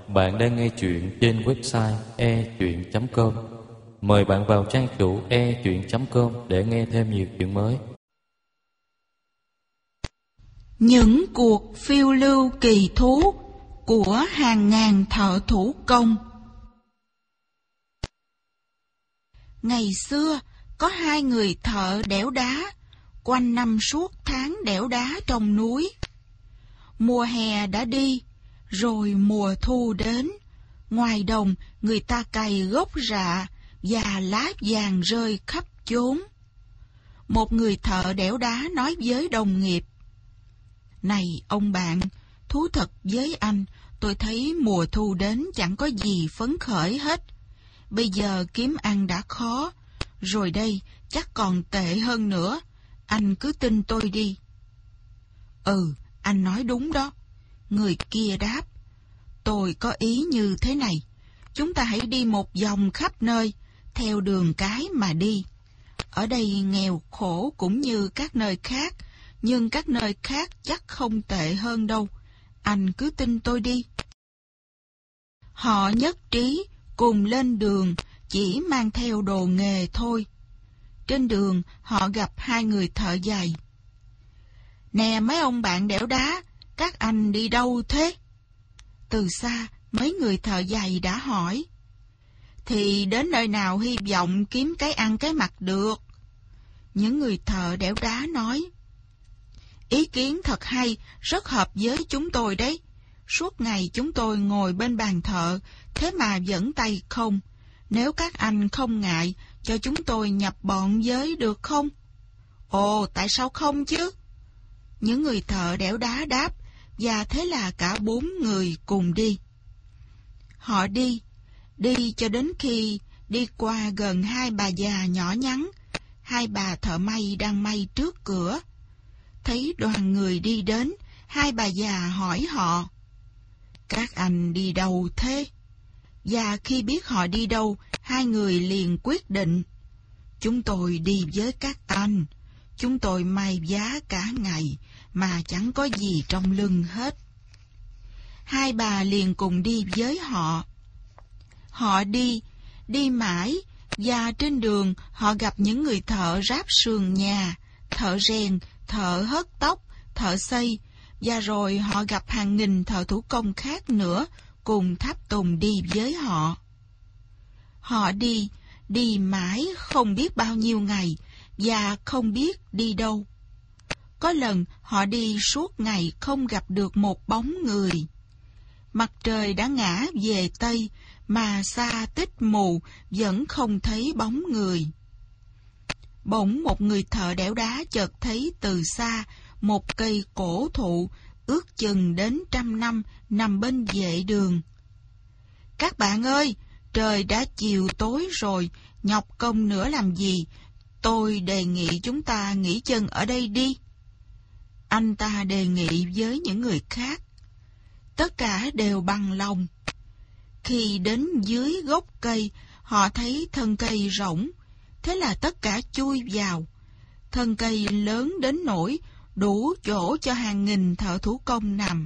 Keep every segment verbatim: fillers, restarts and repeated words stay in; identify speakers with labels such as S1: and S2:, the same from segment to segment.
S1: Bạn đang nghe chuyện trên website e chuyện chấm com. Mời bạn vào trang chủ e chuyện chấm com để nghe thêm nhiều chuyện mới.
S2: Những cuộc phiêu lưu kỳ thú của hàng ngàn thợ thủ công. Ngày xưa, có hai người thợ đẽo đá, quanh năm suốt tháng đẽo đá trong núi. Mùa hè đã đi, rồi mùa thu đến. Ngoài đồng, người ta cày gốc rạ và lá vàng rơi khắp chốn. Một người thợ đẽo đá nói với đồng nghiệp: "Này ông bạn, thú thật với anh, tôi thấy mùa thu đến chẳng có gì phấn khởi hết. Bây giờ kiếm ăn đã khó, rồi đây chắc còn tệ hơn nữa. Anh cứ tin tôi đi." "Ừ, anh nói đúng đó," người kia đáp. "Tôi có ý như thế này, chúng ta hãy đi một vòng khắp nơi, theo đường cái mà đi. Ở đây nghèo khổ cũng như các nơi khác, nhưng các nơi khác chắc không tệ hơn đâu. Anh cứ tin tôi đi." Họ nhất trí cùng lên đường, chỉ mang theo đồ nghề thôi. Trên đường họ gặp hai người thợ giày. "Nè mấy ông bạn đẽo đá, các anh đi đâu thế?" Từ xa mấy người thợ giày đã hỏi. "Thì đến nơi nào hy vọng kiếm cái ăn cái mặc được." Những người thợ đẽo đá nói. "Ý kiến thật hay, rất hợp với chúng tôi đấy. Suốt ngày chúng tôi ngồi bên bàn thợ, thế mà vẫn tay không. Nếu các anh không ngại, cho chúng tôi nhập bọn với được không?" "Ồ, tại sao không chứ?" Những người thợ đẽo đá đáp, và thế là cả bốn người cùng đi. Họ đi, đi cho đến khi đi qua gần hai bà già nhỏ nhắn. Hai bà thợ may đang may trước cửa. Thấy đoàn người đi đến, hai bà già hỏi họ: "Các anh đi đâu thế?" Và khi biết họ đi đâu, hai người liền quyết định: "Chúng tôi đi với các anh. Chúng tôi may vá cả ngày mà chẳng có gì trong lưng hết." Hai bà liền cùng đi với họ. Họ đi, đi mãi, và trên đường họ gặp những người thợ ráp sườn nhà, thợ rèn, thợ hớt tóc, thợ xây, và rồi họ gặp hàng nghìn thợ thủ công khác nữa cùng tháp tùng đi với họ. Họ đi, đi mãi không biết bao nhiêu ngày, và không biết đi đâu. Có lần họ đi suốt ngày không gặp được một bóng người. Mặt trời đã ngã về Tây, mà xa tích mù vẫn không thấy bóng người. Bỗng một người thợ đẽo đá chợt thấy từ xa một cây cổ thụ ước chừng đến trăm năm nằm bên vệ đường. "Các bạn ơi, trời đã chiều tối rồi, nhọc công nữa làm gì? Tôi đề nghị chúng ta nghỉ chân ở đây đi." Anh ta đề nghị với những người khác. Tất cả đều bằng lòng. Khi đến dưới gốc cây, họ thấy thân cây rỗng, thế là tất cả chui vào. Thân cây lớn đến nỗi đủ chỗ cho hàng nghìn thợ thủ công nằm.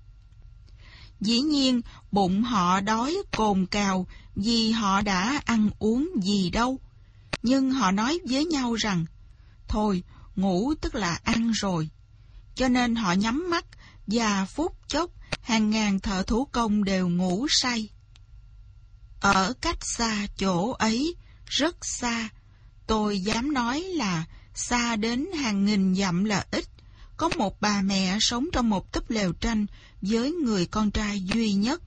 S2: Dĩ nhiên, bụng họ đói cồn cào vì họ đã ăn uống gì đâu. Nhưng họ nói với nhau rằng, thôi, ngủ tức là ăn rồi. Cho nên họ nhắm mắt, và phút chốc, hàng ngàn thợ thủ công đều ngủ say. Ở cách xa chỗ ấy, rất xa, tôi dám nói là xa đến hàng nghìn dặm là ít, có một bà mẹ sống trong một túp lều tranh với người con trai duy nhất.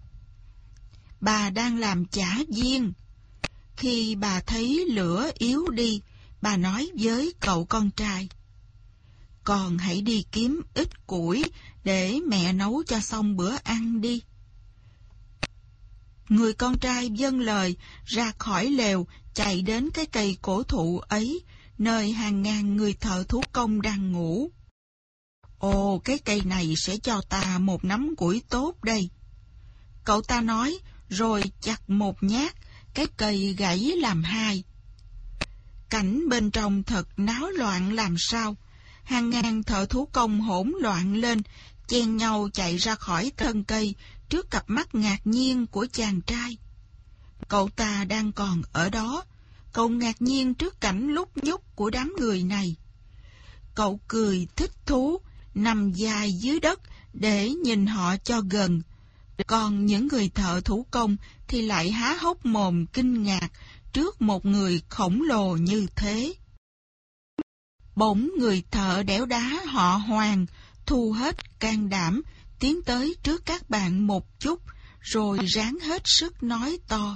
S2: Bà đang làm chả viên. Khi bà thấy lửa yếu đi, bà nói với cậu con trai: "Con hãy đi kiếm ít củi để mẹ nấu cho xong bữa ăn đi." Người con trai vâng lời, ra khỏi lều, chạy đến cái cây cổ thụ ấy, nơi hàng ngàn người thợ thủ công đang ngủ. "Ồ, cái cây này sẽ cho ta một nắm củi tốt đây," cậu ta nói, rồi chặt một nhát, cái cây gãy làm hai. Cảnh bên trong thật náo loạn làm sao. Hàng ngàn thợ thủ công hỗn loạn lên, chen nhau chạy ra khỏi thân cây, trước cặp mắt ngạc nhiên của chàng trai. Cậu ta đang còn ở đó, cậu ngạc nhiên trước cảnh lúc nhúc của đám người này. Cậu cười thích thú, nằm dài dưới đất để nhìn họ cho gần. Còn những người thợ thủ công thì lại há hốc mồm kinh ngạc trước một người khổng lồ như thế. Bỗng người thợ đẽo đá họ Hoàng thu hết can đảm, tiến tới trước các bạn một chút, rồi ráng hết sức nói to.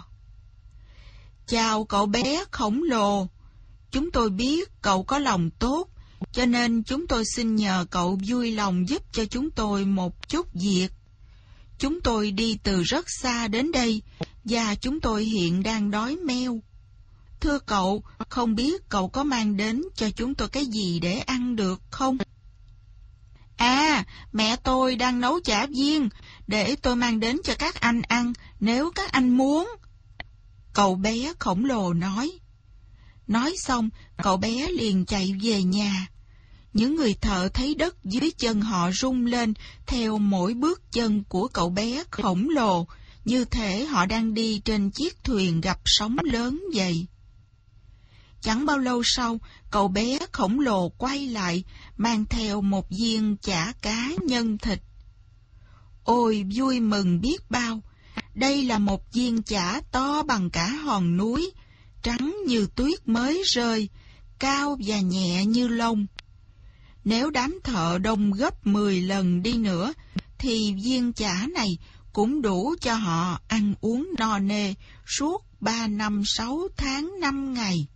S2: Chào cậu bé khổng lồ, chúng tôi biết cậu có lòng tốt, cho nên chúng tôi xin nhờ cậu vui lòng giúp cho chúng tôi một chút việc. Chúng tôi đi từ rất xa đến đây, và chúng tôi hiện đang đói meo. Thưa cậu, không biết cậu có mang đến cho chúng tôi cái gì để ăn được không? À, mẹ tôi đang nấu chả viên, để tôi mang đến cho các anh ăn, nếu các anh muốn. Cậu bé khổng lồ nói. Nói xong, cậu bé liền chạy về nhà. Những người thợ thấy đất dưới chân họ rung lên theo mỗi bước chân của cậu bé khổng lồ, như thể họ đang đi trên chiếc thuyền gặp sóng lớn vậy. Chẳng bao lâu sau, cậu bé khổng lồ quay lại, mang theo một viên chả cá nhân thịt. Ôi vui mừng biết bao! Đây là một viên chả to bằng cả hòn núi, trắng như tuyết mới rơi, cao và nhẹ như lông. Nếu đám thợ đông gấp mười lần đi nữa, thì viên chả này cũng đủ cho họ ăn uống no nê suốt ba năm sáu tháng năm ngày.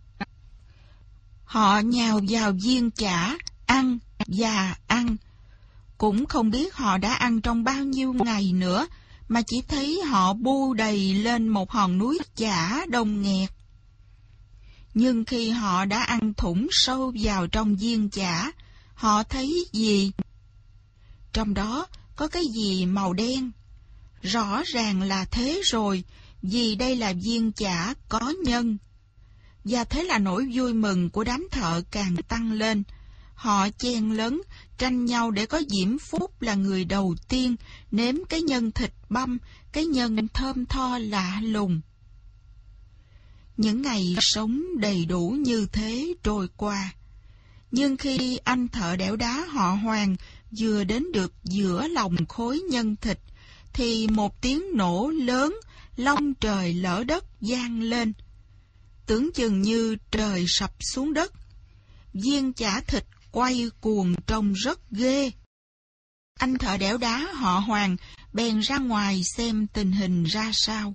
S2: Họ nhào vào viên chả, ăn và ăn. Cũng không biết họ đã ăn trong bao nhiêu ngày nữa, mà chỉ thấy họ bu đầy lên một hòn núi chả đông nghẹt. Nhưng khi họ đã ăn thủng sâu vào trong viên chả, họ thấy gì? Trong đó có cái gì màu đen. Rõ ràng là thế rồi, vì đây là viên chả có nhân. Và thế là nỗi vui mừng của đám thợ càng tăng lên. Họ chen lấn, tranh nhau để có Diễm Phúc là người đầu tiên nếm cái nhân thịt băm, cái nhân thơm tho lạ lùng. Những ngày sống đầy đủ như thế trôi qua. Nhưng khi anh thợ đẽo đá họ Hoàng vừa đến được giữa lòng khối nhân thịt, thì một tiếng nổ lớn, long trời lở đất vang lên. Tưởng chừng như trời sập xuống đất. Viên chả thịt quay cuồng trông rất ghê. Anh thợ đẽo đá họ Hoàng bèn ra ngoài xem tình hình ra sao.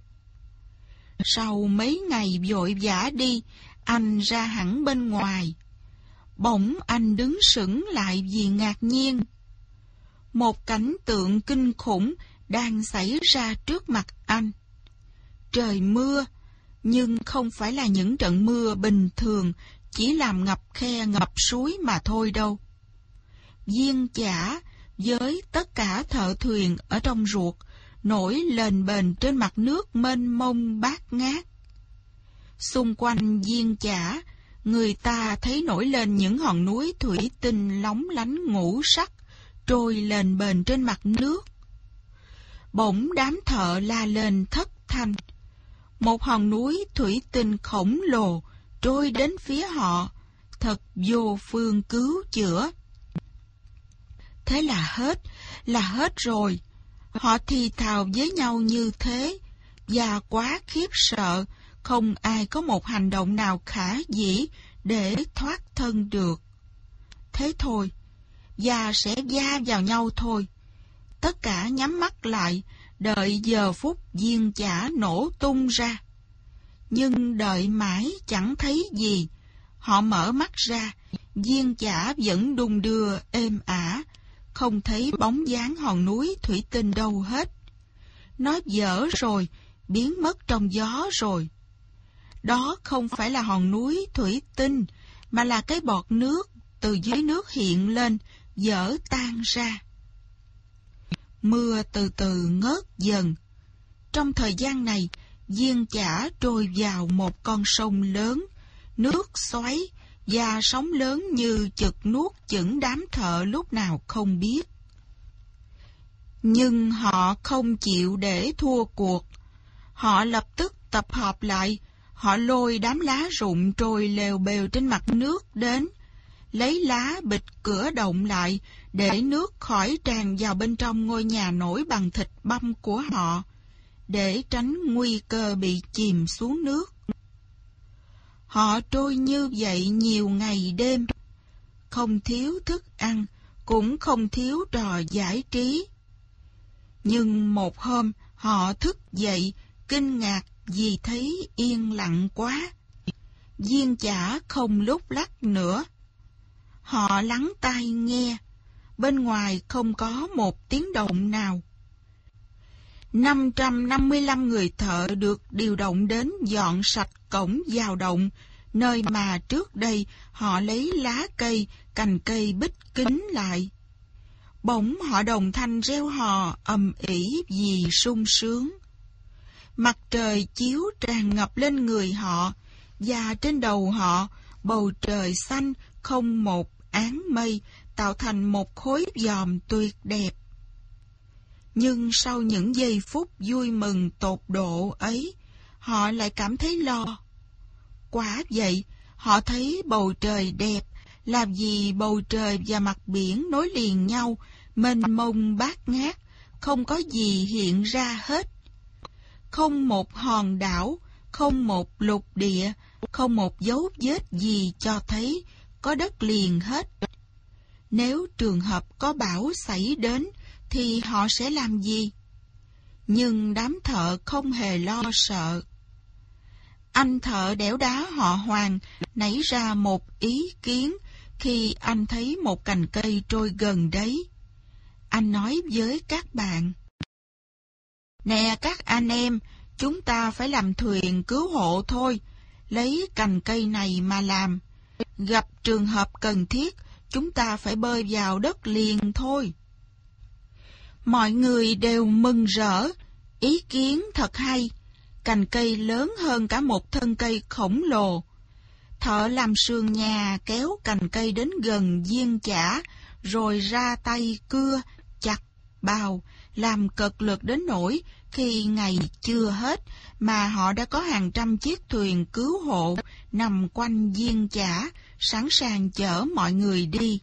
S2: Sau mấy ngày vội vã đi, anh ra hẳn bên ngoài. Bỗng anh đứng sững lại vì ngạc nhiên. Một cảnh tượng kinh khủng đang xảy ra trước mặt anh. Trời mưa, nhưng không phải là những trận mưa bình thường, chỉ làm ngập khe ngập suối mà thôi đâu. Viên chả với tất cả thợ thuyền ở trong ruột nổi lềnh bềnh trên mặt nước mênh mông bát ngát. Xung quanh viên chả, người ta thấy nổi lên những hòn núi thủy tinh lóng lánh ngũ sắc trôi lềnh bềnh trên mặt nước. Bỗng đám thợ la lên thất thanh. Một hòn núi thủy tinh khổng lồ trôi đến phía họ, thật vô phương cứu chữa. Thế là hết, là hết rồi. Họ thì thào với nhau như thế, và quá khiếp sợ, không ai có một hành động nào khả dĩ để thoát thân được. Thế thôi, và sẽ va vào nhau thôi. Tất cả nhắm mắt lại, đợi giờ phút viên chả nổ tung ra. Nhưng đợi mãi chẳng thấy gì. Họ mở mắt ra, viên chả vẫn đung đưa êm ả, không thấy bóng dáng hòn núi thủy tinh đâu hết. Nó dở rồi, biến mất trong gió rồi. Đó không phải là hòn núi thủy tinh, mà là cái bọt nước từ dưới nước hiện lên, dở tan ra. Mưa từ từ ngớt dần. Trong thời gian này, viên chả trôi vào một con sông lớn, nước xoáy và sóng lớn như chực nuốt chửng đám thợ lúc nào không biết. Nhưng họ không chịu để thua cuộc. Họ lập tức tập hợp lại, họ lôi đám lá rụng trôi lèo bèo trên mặt nước đến, lấy lá bịt cửa động lại để nước khỏi tràn vào bên trong ngôi nhà nổi bằng thịt băm của họ, để tránh nguy cơ bị chìm xuống nước. Họ trôi như vậy nhiều ngày đêm, không thiếu thức ăn, cũng không thiếu trò giải trí. Nhưng một hôm họ thức dậy kinh ngạc vì thấy yên lặng quá. Giếng chả không lúc lắc nữa. Họ lắng tai nghe, bên ngoài không có một tiếng động nào. năm trăm năm mươi lăm người thợ được điều động đến dọn sạch cổng vào động, nơi mà trước đây họ lấy lá cây, cành cây bít kín lại. Bỗng họ đồng thanh reo hò ầm ĩ vì sung sướng. Mặt trời chiếu tràn ngập lên người họ, và trên đầu họ bầu trời xanh không một áng mây, tạo thành một khối giòm tuyệt đẹp. Nhưng sau những giây phút vui mừng tột độ ấy, họ lại cảm thấy lo. Quả vậy, họ thấy bầu trời đẹp, làm gì bầu trời và mặt biển nối liền nhau, mênh mông bát ngát, không có gì hiện ra hết. Không một hòn đảo, không một lục địa, không một dấu vết gì cho thấy có đất liền hết. Nếu trường hợp có bão xảy đến, thì họ sẽ làm gì? Nhưng đám thợ không hề lo sợ. Anh thợ đẽo đá họ Hoàng nảy ra một ý kiến khi anh thấy một cành cây trôi gần đấy. Anh nói với các bạn: "Nè các anh em, chúng ta phải làm thuyền cứu hộ thôi, lấy cành cây này mà làm. Gặp trường hợp cần thiết, chúng ta phải bơi vào đất liền thôi." Mọi người đều mừng rỡ, ý kiến thật hay, cành cây lớn hơn cả một thân cây khổng lồ. Thợ làm sườn nhà kéo cành cây đến gần giếng chả, rồi ra tay cưa, chặt, bào, làm cật lực đến nỗi khi ngày chưa hết mà họ đã có hàng trăm chiếc thuyền cứu hộ nằm quanh giếng chả, sẵn sàng chở mọi người đi.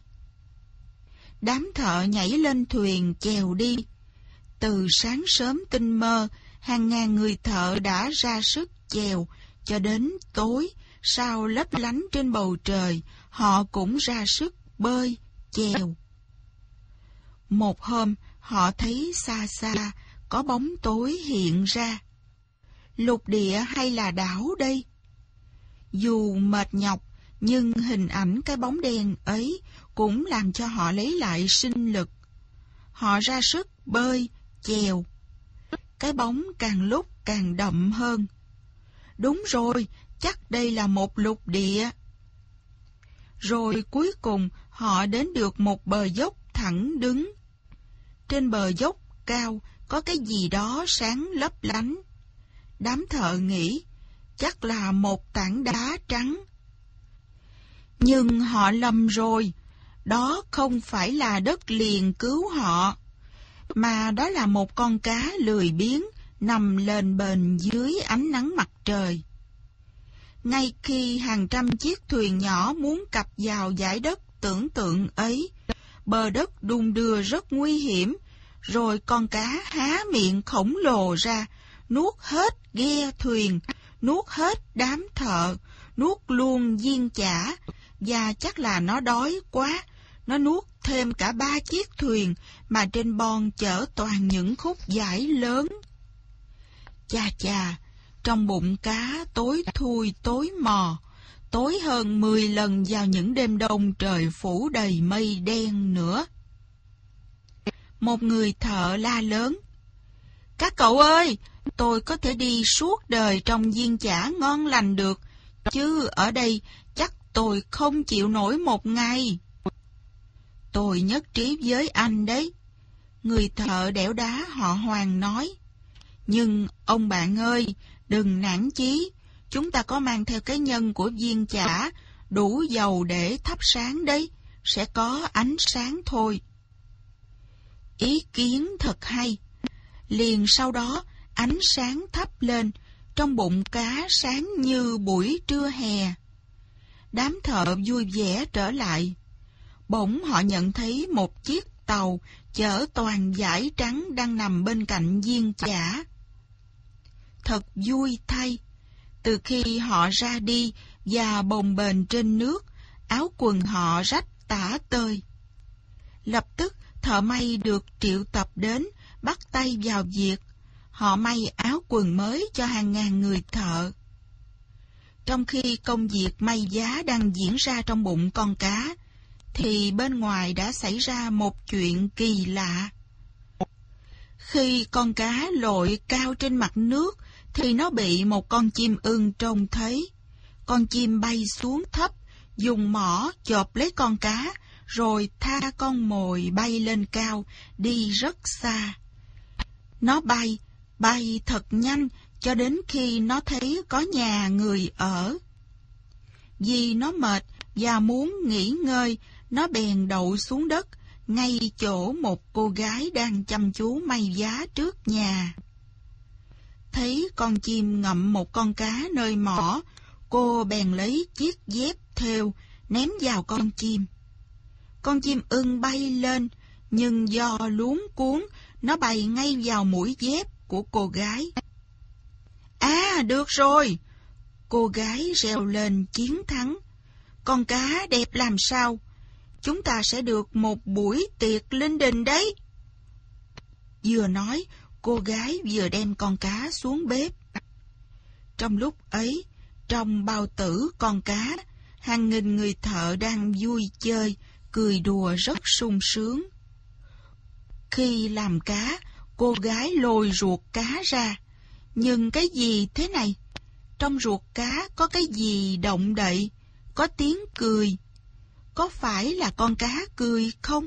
S2: Đám thợ nhảy lên thuyền chèo đi. Từ sáng sớm tinh mơ, hàng ngàn người thợ đã ra sức chèo, cho đến tối, sao lấp lánh trên bầu trời, họ cũng ra sức bơi, chèo. Một hôm, họ thấy xa xa, có bóng tối hiện ra. Lục địa hay là đảo đây? Dù mệt nhọc, nhưng hình ảnh cái bóng đen ấy cũng làm cho họ lấy lại sinh lực. Họ ra sức bơi, chèo. Cái bóng càng lúc càng đậm hơn. Đúng rồi, chắc đây là một lục địa. Rồi cuối cùng họ đến được một bờ dốc thẳng đứng. Trên bờ dốc cao có cái gì đó sáng lấp lánh. Đám thợ nghĩ chắc là một tảng đá trắng. Nhưng họ lầm rồi, đó không phải là đất liền cứu họ, mà đó là một con cá lười biếng nằm lềnh bềnh dưới ánh nắng mặt trời. Ngay khi hàng trăm chiếc thuyền nhỏ muốn cập vào dải đất tưởng tượng ấy, bờ đất đung đưa rất nguy hiểm, rồi con cá há miệng khổng lồ ra, nuốt hết ghe thuyền, nuốt hết đám thợ, nuốt luôn giếng chả, và chắc là nó đói quá, nó nuốt thêm cả ba chiếc thuyền mà trên bon chở toàn những khúc dải lớn. Chà chà, trong bụng cá tối thui tối mò, tối hơn mười lần vào những đêm đông trời phủ đầy mây đen nữa. Một người thợ la lớn: "Các cậu ơi, tôi có thể đi suốt đời trong giếng chả ngon lành được, chứ ở đây chắc tôi không chịu nổi một ngày." "Tôi nhất trí với anh đấy," người thợ đẽo đá họ Hoàng nói. "Nhưng ông bạn ơi, đừng nản chí, chúng ta có mang theo cái nhân của giếng chả, đủ dầu để thắp sáng đấy, sẽ có ánh sáng thôi." Ý kiến thật hay. Liền sau đó, ánh sáng thắp lên, trong bụng cá sáng như buổi trưa hè. Đám thợ vui vẻ trở lại. Bỗng họ nhận thấy một chiếc tàu chở toàn vải trắng đang nằm bên cạnh viên chả. Thật vui thay, từ khi họ ra đi và bồng bềnh trên nước, áo quần họ rách tả tơi. Lập tức thợ may được triệu tập đến, bắt tay vào việc. Họ may áo quần mới cho hàng ngàn người thợ. Trong khi công việc may giá đang diễn ra trong bụng con cá, thì bên ngoài đã xảy ra một chuyện kỳ lạ. Khi con cá lội cao trên mặt nước, thì nó bị một con chim ưng trông thấy. Con chim bay xuống thấp, dùng mỏ chộp lấy con cá, rồi tha con mồi bay lên cao, đi rất xa. Nó bay, bay thật nhanh, cho đến khi nó thấy có nhà người ở. Vì nó mệt và muốn nghỉ ngơi, nó bèn đậu xuống đất, ngay chỗ một cô gái đang chăm chú may giá trước nhà. Thấy con chim ngậm một con cá nơi mỏ, cô bèn lấy chiếc dép thêu ném vào con chim. Con chim ưng bay lên, nhưng do luống cuống, nó bay ngay vào mũi dép của cô gái. À, được rồi! Cô gái reo lên chiến thắng. Con cá đẹp làm sao? Chúng ta sẽ được một buổi tiệc linh đình đấy. Vừa nói, cô gái vừa đem con cá xuống bếp. Trong lúc ấy, trong bao tử con cá, hàng nghìn người thợ đang vui chơi, cười đùa rất sung sướng. Khi làm cá, cô gái lôi ruột cá ra. Nhưng cái gì thế này? Trong ruột cá có cái gì động đậy, có tiếng cười. Có phải là con cá cười không?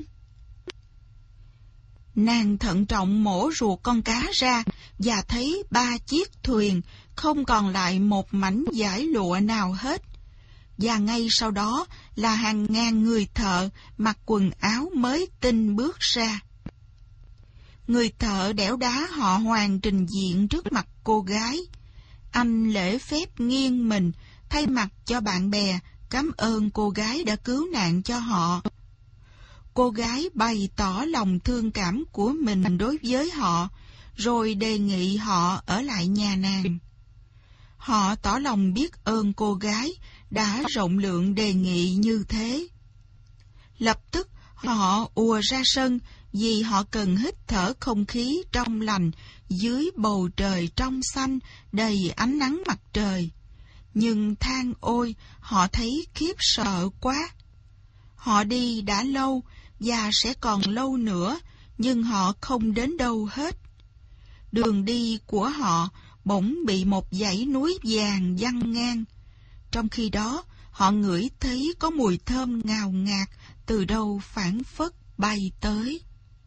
S2: Nàng thận trọng mổ ruột con cá ra và thấy ba chiếc thuyền, không còn lại một mảnh vải lụa nào hết. Và ngay sau đó là hàng ngàn người thợ mặc quần áo mới tinh bước ra. Người thợ đẽo đá họ Hoàng trình diện trước mặt cô gái. Anh lễ phép nghiêng mình, thay mặt cho bạn bè, cảm ơn cô gái đã cứu nạn cho họ. Cô gái bày tỏ lòng thương cảm của mình đối với họ, rồi đề nghị họ ở lại nhà nàng. Họ tỏ lòng biết ơn cô gái đã rộng lượng đề nghị như thế. Lập tức họ ùa ra sân vì họ cần hít thở không khí trong lành dưới bầu trời trong xanh đầy ánh nắng mặt trời. Nhưng than ôi, họ thấy khiếp sợ quá. Họ đi đã lâu và sẽ còn lâu nữa, nhưng họ không đến đâu hết. Đường đi của họ bỗng bị một dãy núi vàng văng ngang. Trong khi đó, họ ngửi thấy có mùi thơm ngào ngạt từ đâu phảng phất bay tới.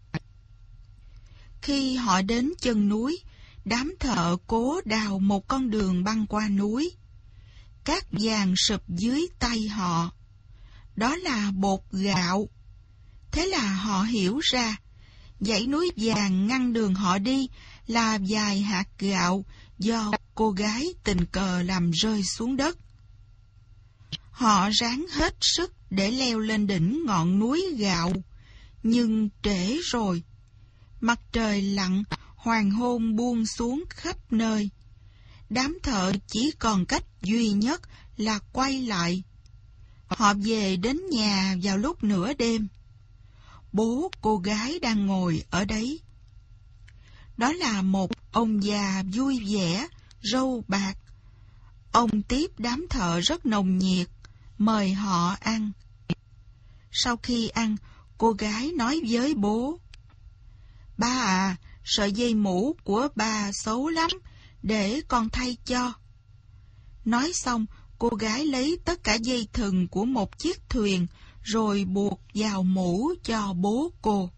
S2: Khi họ đến chân núi, đám thợ cố đào một con đường băng qua núi. Cát vàng sụp dưới tay họ. Đó là bột gạo. Thế là họ hiểu ra, dãy núi vàng ngăn đường họ đi là vài hạt gạo do cô gái tình cờ làm rơi xuống đất. Họ ráng hết sức để leo lên đỉnh ngọn núi gạo, nhưng trễ rồi. Mặt trời lặn, hoàng hôn buông xuống khắp nơi. Đám thợ chỉ còn cách duy nhất là quay lại. Họ về đến nhà vào lúc nửa đêm. Bố cô gái đang ngồi ở đấy. Đó là một ông già vui vẻ, râu bạc. Ông tiếp đám thợ rất nồng nhiệt, mời họ ăn. Sau khi ăn, cô gái nói với bố: "Ba à, sợi dây mũ của ba xấu lắm, để con thay cho." Nói xong, cô gái lấy tất cả dây thừng của một chiếc thuyền, rồi buộc vào mũ cho bố cô.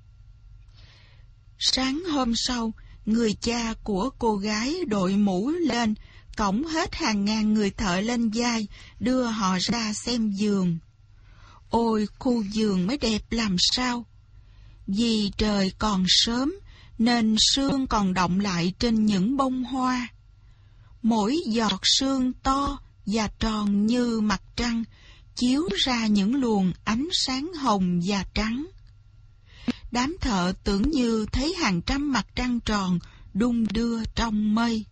S2: Sáng hôm sau, người cha của cô gái đội mũ lên, cõng hết hàng ngàn người thợ lên vai, đưa họ ra xem giường. Ôi, khu giường mới đẹp làm sao! Vì trời còn sớm, nên sương còn đọng lại trên những bông hoa. Mỗi giọt sương to và tròn như mặt trăng, chiếu ra những luồng ánh sáng hồng và trắng. Đám thợ tưởng như thấy hàng trăm mặt trăng tròn đung đưa trong mây.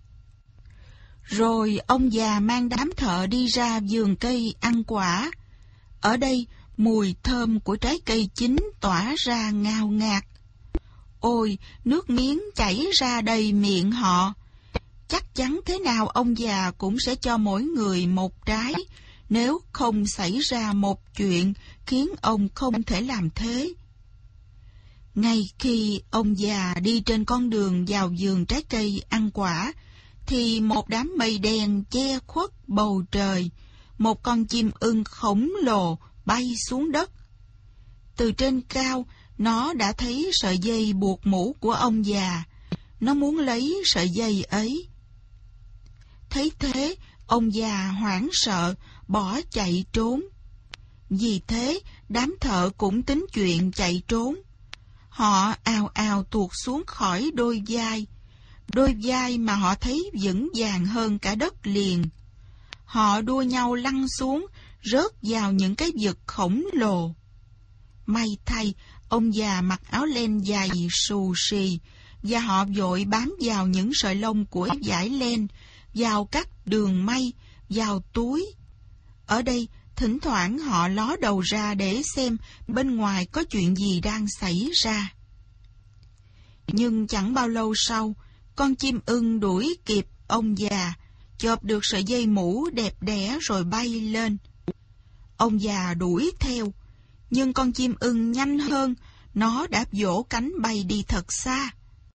S2: Rồi ông già mang đám thợ đi ra vườn cây ăn quả. Ở đây, mùi thơm của trái cây chín tỏa ra ngào ngạt. Ôi, nước miếng chảy ra đầy miệng họ. Chắc chắn thế nào ông già cũng sẽ cho mỗi người một trái, nếu không xảy ra một chuyện khiến ông không thể làm thế. Ngay khi ông già đi trên con đường vào vườn trái cây ăn quả, thì một đám mây đen che khuất bầu trời, một con chim ưng khổng lồ bay xuống đất. Từ trên cao, nó đã thấy sợi dây buộc mũ của ông già. Nó muốn lấy sợi dây ấy. Thấy thế, ông già hoảng sợ, bỏ chạy trốn. Vì thế, đám thợ cũng tính chuyện chạy trốn. Họ ào ào tuột xuống khỏi đôi vai, đôi vai mà họ thấy vững vàng hơn cả đất liền. Họ đua nhau lăn xuống, rớt vào những cái vực khổng lồ. May thay, ông già mặc áo len dài xù xì, và họ vội bám vào những sợi lông của dải len, vào các đường may, vào túi. Ở đây, thỉnh thoảng họ ló đầu ra để xem bên ngoài có chuyện gì đang xảy ra. Nhưng chẳng bao lâu sau, con chim ưng đuổi kịp ông già, chộp được sợi dây mũ đẹp đẽ rồi bay lên. Ông già đuổi theo, nhưng con chim ưng nhanh hơn, nó đã vỗ cánh bay đi thật xa.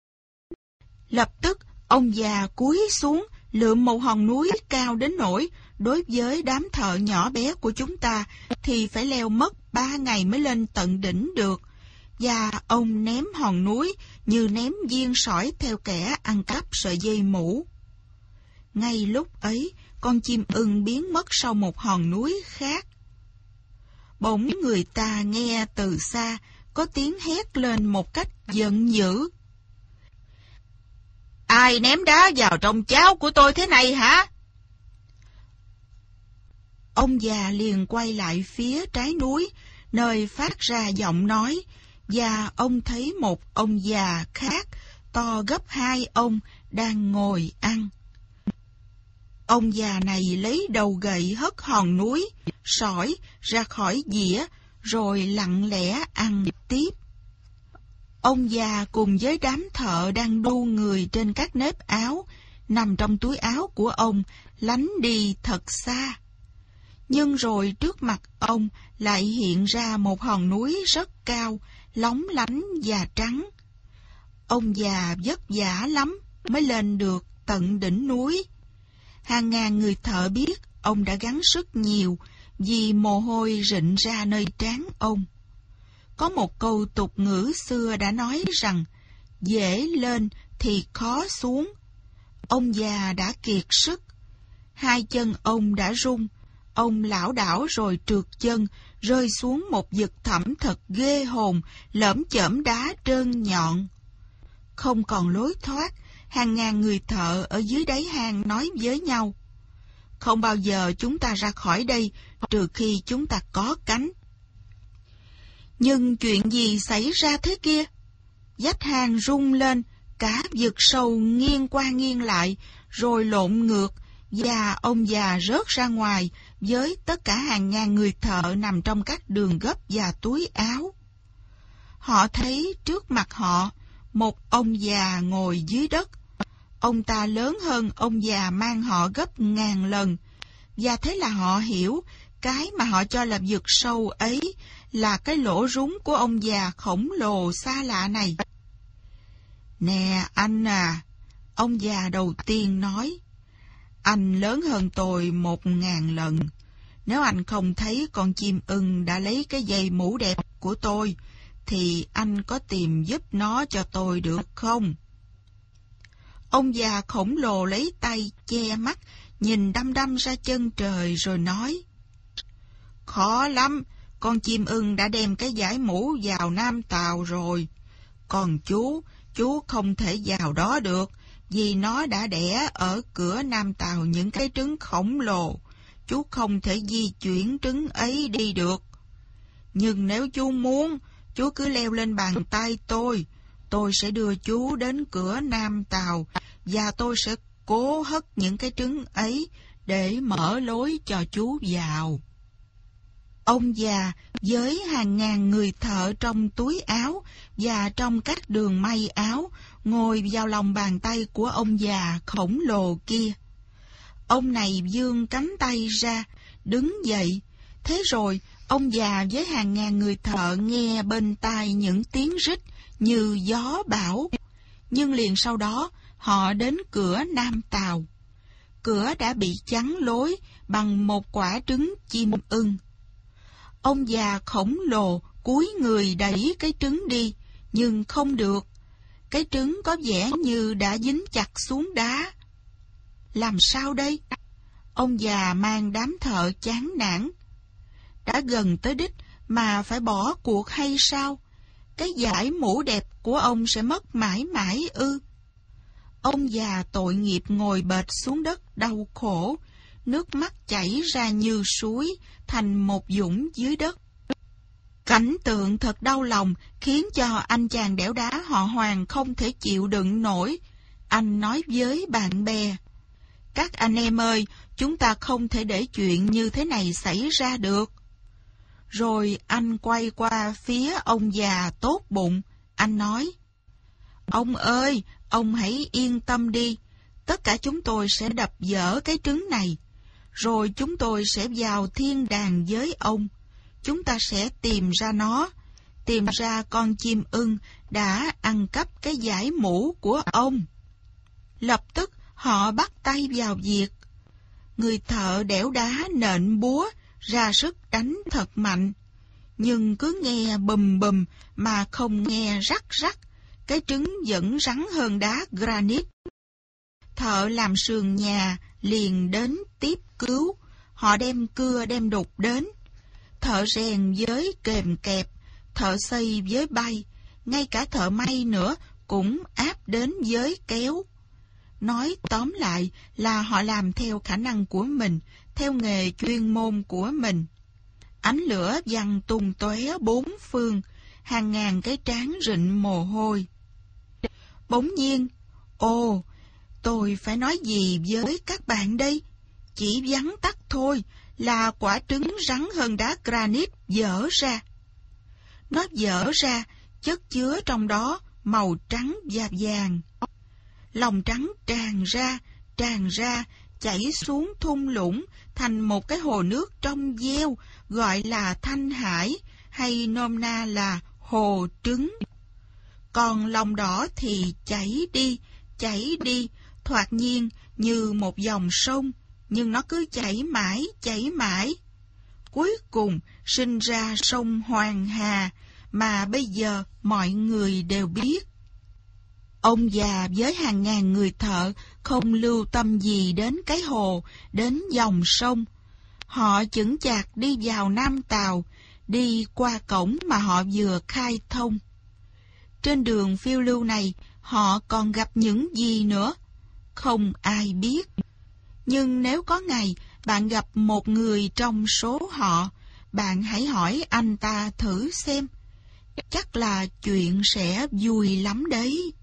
S2: Lập tức, ông già cúi xuống, lượm một hòn núi cao đến nỗi đối với đám thợ nhỏ bé của chúng ta thì phải leo mất ba ngày mới lên tận đỉnh được. Và ông ném hòn núi như ném viên sỏi theo kẻ ăn cắp sợi dây mũ. Ngay lúc ấy, con chim ưng biến mất sau một hòn núi khác. Bỗng người ta nghe từ xa có tiếng hét lên một cách giận dữ. Ai ném đá vào trong cháo của tôi thế này hả? Ông già liền quay lại phía trái núi, nơi phát ra giọng nói, và ông thấy một ông già khác, to gấp hai ông, đang ngồi ăn. Ông già này lấy đầu gậy hất hòn núi, sỏi ra khỏi dĩa, rồi lặng lẽ ăn tiếp. Ông già cùng với đám thợ đang đu người trên các nếp áo, nằm trong túi áo của ông, lánh đi thật xa. Nhưng rồi trước mặt ông lại hiện ra một hòn núi rất cao, lóng lánh và trắng. Ông già vất vả lắm mới lên được tận đỉnh núi. Hàng ngàn người thợ biết ông đã gắng sức nhiều vì mồ hôi rịn ra nơi trán ông. Có một câu tục ngữ xưa đã nói rằng dễ lên thì khó xuống. Ông già đã kiệt sức. Hai chân ông đã run. Ông lảo đảo rồi trượt chân, rơi xuống một vực thẳm thật ghê hồn, lởm chởm đá trơn nhọn. Không còn lối thoát, hàng ngàn người thợ ở dưới đáy hang nói với nhau: không bao giờ chúng ta ra khỏi đây trừ khi chúng ta có cánh. Nhưng chuyện gì xảy ra thế kia? Vách hang rung lên, cả vực sâu nghiêng qua nghiêng lại, rồi lộn ngược, và ông già rớt ra ngoài với tất cả hàng ngàn người thợ nằm trong các đường gấp và túi áo. Họ thấy trước mặt họ một ông già ngồi dưới đất. Ông ta lớn hơn ông già mang họ gấp ngàn lần, và thế là họ hiểu cái mà họ cho là vực sâu ấy là cái lỗ rúng của ông già khổng lồ xa lạ này. Nè anh à, ông già đầu tiên nói, anh lớn hơn tôi một ngàn lần. Nếu anh không thấy con chim ưng đã lấy cái dây mũ đẹp của tôi, thì anh có tìm giúp nó cho tôi được không? Ông già khổng lồ lấy tay che mắt, nhìn đăm đăm ra chân trời rồi nói, khó lắm, con chim ưng đã đem cái dải mũ vào Nam Tào rồi. Còn chú, chú không thể vào đó được, vì nó đã đẻ ở cửa Nam Tào những cái trứng khổng lồ. Chú không thể di chuyển trứng ấy đi được. Nhưng nếu chú muốn, chú cứ leo lên bàn tay tôi. Tôi sẽ đưa chú đến cửa Nam Tào, và tôi sẽ cố hất những cái trứng ấy để mở lối cho chú vào. Ông già với hàng ngàn người thợ trong túi áo và trong các đường may áo ngồi vào lòng bàn tay của ông già khổng lồ kia. Ông này vươn cánh tay ra, đứng dậy. Thế rồi, ông già với hàng ngàn người thợ nghe bên tai những tiếng rít như gió bão. Nhưng liền sau đó, họ đến cửa Nam Tào. Cửa đã bị chắn lối bằng một quả trứng chim ưng. Ông già khổng lồ cúi người đẩy cái trứng đi, nhưng không được. Cái trứng có vẻ như đã dính chặt xuống đá. Làm sao đây? Ông già mang đám thợ chán nản. Đã gần tới đích mà phải bỏ cuộc hay sao? Cái dải mũ đẹp của ông sẽ mất mãi mãi ư? Ông già tội nghiệp ngồi bệt xuống đất đau khổ, nước mắt chảy ra như suối thành một vũng dưới đất. Cảnh tượng thật đau lòng khiến cho anh chàng đẽo đá họ Hoàng không thể chịu đựng nổi. Anh nói với bạn bè: "Các anh em ơi, chúng ta không thể để chuyện như thế này xảy ra được." Rồi anh quay qua phía ông già tốt bụng. Anh nói: "Ông ơi, ông hãy yên tâm đi. Tất cả chúng tôi sẽ đập vỡ cái trứng này. Rồi chúng tôi sẽ vào thiên đàng với ông. Chúng ta sẽ tìm ra nó, tìm ra con chim ưng đã ăn cắp cái dải mũ của ông." Lập tức họ bắt tay vào việc. Người thợ đẽo đá nện búa, ra sức đánh thật mạnh. Nhưng cứ nghe bùm bùm mà không nghe rắc rắc, cái trứng vẫn rắn hơn đá granite. Thợ làm sườn nhà liền đến tiếp cứu. Họ đem cưa đem đục đến. Thợ rèn với kềm kẹp, thợ xây với bay, ngay cả thợ may nữa cũng áp đến với kéo. Nói tóm lại là họ làm theo khả năng của mình, theo nghề chuyên môn của mình. Ánh lửa văng tung tóe bốn phương, hàng ngàn cái trán rịn mồ hôi. Bỗng nhiên, ồ, tôi phải nói gì với các bạn đây? Chỉ vắn tắt thôi là quả trứng rắn hơn đá granite vỡ ra. Nó vỡ ra, chất chứa trong đó màu trắng và vàng. Lòng trắng tràn ra, tràn ra, chảy xuống thung lũng thành một cái hồ nước trong veo, gọi là Thanh Hải, hay nôm na là hồ trứng. Còn lòng đỏ thì chảy đi, chảy đi, thoạt nhiên như một dòng sông, nhưng nó cứ chảy mãi, chảy mãi. Cuối cùng sinh ra sông Hoàng Hà, mà bây giờ mọi người đều biết. Ông già với hàng ngàn người thợ không lưu tâm gì đến cái hồ, đến dòng sông. Họ chững chạc đi vào Nam Tào, đi qua cổng mà họ vừa khai thông. Trên đường phiêu lưu này, họ còn gặp những gì nữa? Không ai biết. Nhưng nếu có ngày bạn gặp một người trong số họ, bạn hãy hỏi anh ta thử xem. Chắc là chuyện sẽ vui lắm đấy.